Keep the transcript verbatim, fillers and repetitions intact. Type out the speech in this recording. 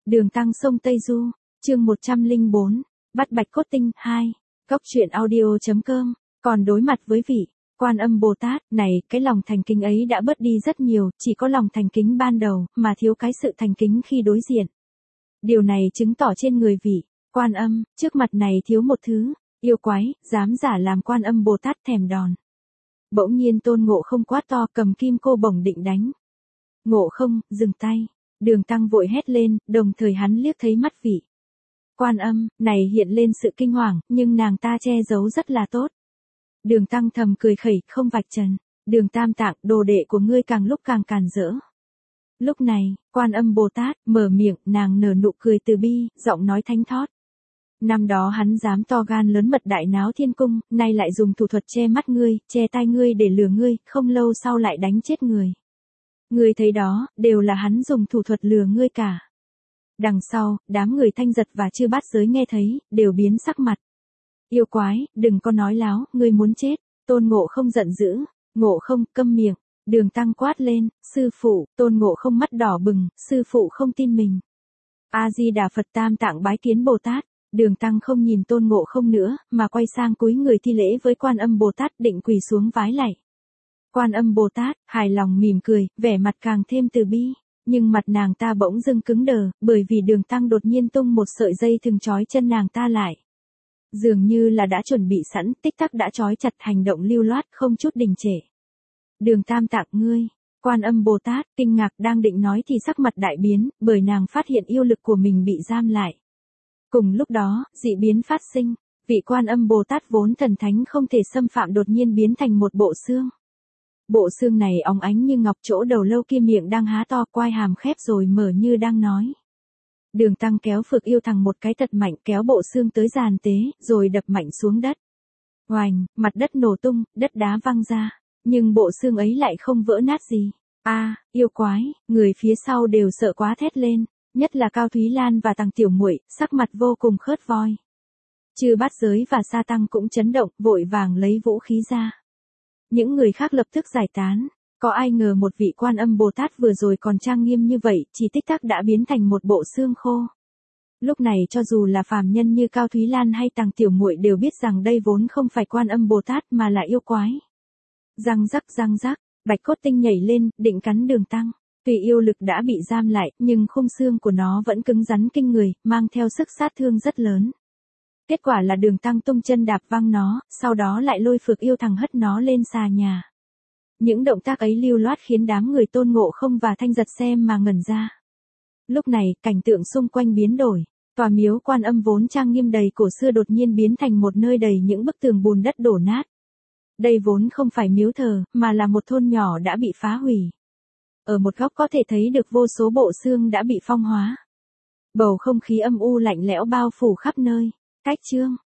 Đường Tăng sông Tây Du, chương một trăm lẻ bốn, bắt bạch cốt tinh, hai, góc truyện audio.com, còn đối mặt với vị Quan Âm Bồ Tát này, cái lòng thành kính ấy đã bớt đi rất nhiều, chỉ có lòng thành kính ban đầu, mà thiếu cái sự thành kính khi đối diện. Điều này chứng tỏ trên người vị Quan Âm, trước mặt này thiếu một thứ, yêu quái, dám giả làm Quan Âm Bồ Tát thèm đòn. Bỗng nhiên Tôn Ngộ Không quát to, cầm kim cô bổng định đánh. Ngộ Không, dừng tay. Đường Tăng vội hét lên, đồng thời hắn liếc thấy mắt vị Quan Âm, này hiện lên sự kinh hoàng, nhưng nàng ta che giấu rất là tốt. Đường Tăng thầm cười khẩy, không vạch trần. Đường Tam Tạng, đồ đệ của ngươi càng lúc càng càn rỡ. Lúc này, Quan Âm Bồ Tát, mở miệng, nàng nở nụ cười từ bi, giọng nói thánh thót. Năm đó hắn dám to gan lớn mật đại náo thiên cung, nay lại dùng thủ thuật che mắt ngươi, che tai ngươi để lừa ngươi, không lâu sau lại đánh chết người. Ngươi thấy đó, đều là hắn dùng thủ thuật lừa ngươi cả. Đằng sau, đám người Thanh Giật và Chư Bát Giới nghe thấy, đều biến sắc mặt. Yêu quái, đừng có nói láo, ngươi muốn chết. Tôn Ngộ Không giận dữ. Ngộ Không, câm miệng. Đường Tăng quát lên, sư phụ. Tôn Ngộ Không mắt đỏ bừng, sư phụ không tin mình. A Di Đà Phật, Tam Tạng bái kiến Bồ Tát. Đường Tăng không nhìn Tôn Ngộ Không nữa, mà quay sang cúi người thi lễ với Quan Âm Bồ Tát, định quỳ xuống vái lạy. Quan Âm Bồ Tát, hài lòng mỉm cười, vẻ mặt càng thêm từ bi, nhưng mặt nàng ta bỗng dưng cứng đờ, bởi vì Đường Tăng đột nhiên tung một sợi dây thừng trói chân nàng ta lại. Dường như là đã chuẩn bị sẵn, tích tắc đã trói chặt, hành động lưu loát, không chút đình trệ. Đường Tam Tạng, ngươi. Quan Âm Bồ Tát, kinh ngạc, đang định nói thì sắc mặt đại biến, bởi nàng phát hiện yêu lực của mình bị giam lại. Cùng lúc đó, dị biến phát sinh, vị Quan Âm Bồ Tát vốn thần thánh không thể xâm phạm đột nhiên biến thành một bộ xương. Bộ xương này óng ánh như ngọc, chỗ đầu lâu kia miệng đang há to, quai hàm khép rồi mở như đang nói. Đường Tăng kéo Phược Yêu Thằng một cái thật mạnh, kéo bộ xương tới giàn tế, rồi đập mạnh xuống đất. Oành, mặt đất nổ tung, đất đá văng ra, nhưng bộ xương ấy lại không vỡ nát gì. A, yêu quái, người phía sau đều sợ quá thét lên, nhất là Cao Thúy Lan và Tằng Tiểu Muội, sắc mặt vô cùng khớt voi. Chư Bát Giới và Sa Tăng cũng chấn động, vội vàng lấy vũ khí ra. Những người khác lập tức giải tán, có ai ngờ một vị Quan Âm Bồ Tát vừa rồi còn trang nghiêm như vậy, chỉ tích tắc đã biến thành một bộ xương khô. Lúc này cho dù là phàm nhân như Cao Thúy Lan hay Tằng Tiểu Muội đều biết rằng đây vốn không phải Quan Âm Bồ Tát mà là yêu quái. Răng rắc răng rắc, bạch cốt tinh nhảy lên, định cắn Đường Tăng. Tuy yêu lực đã bị giam lại, nhưng khung xương của nó vẫn cứng rắn kinh người, mang theo sức sát thương rất lớn. Kết quả là Đường Tăng tung chân đạp văng nó, sau đó lại lôi Phược Yêu Thằng hất nó lên xà nhà. Những động tác ấy lưu loát khiến đám người Tôn Ngộ Không và Thanh Giật xem mà ngẩn ra. Lúc này, cảnh tượng xung quanh biến đổi, tòa miếu Quan Âm vốn trang nghiêm đầy cổ xưa đột nhiên biến thành một nơi đầy những bức tường bùn đất đổ nát. Đây vốn không phải miếu thờ, mà là một thôn nhỏ đã bị phá hủy. Ở một góc có thể thấy được vô số bộ xương đã bị phong hóa. Bầu không khí âm u lạnh lẽo bao phủ khắp nơi. Cách chương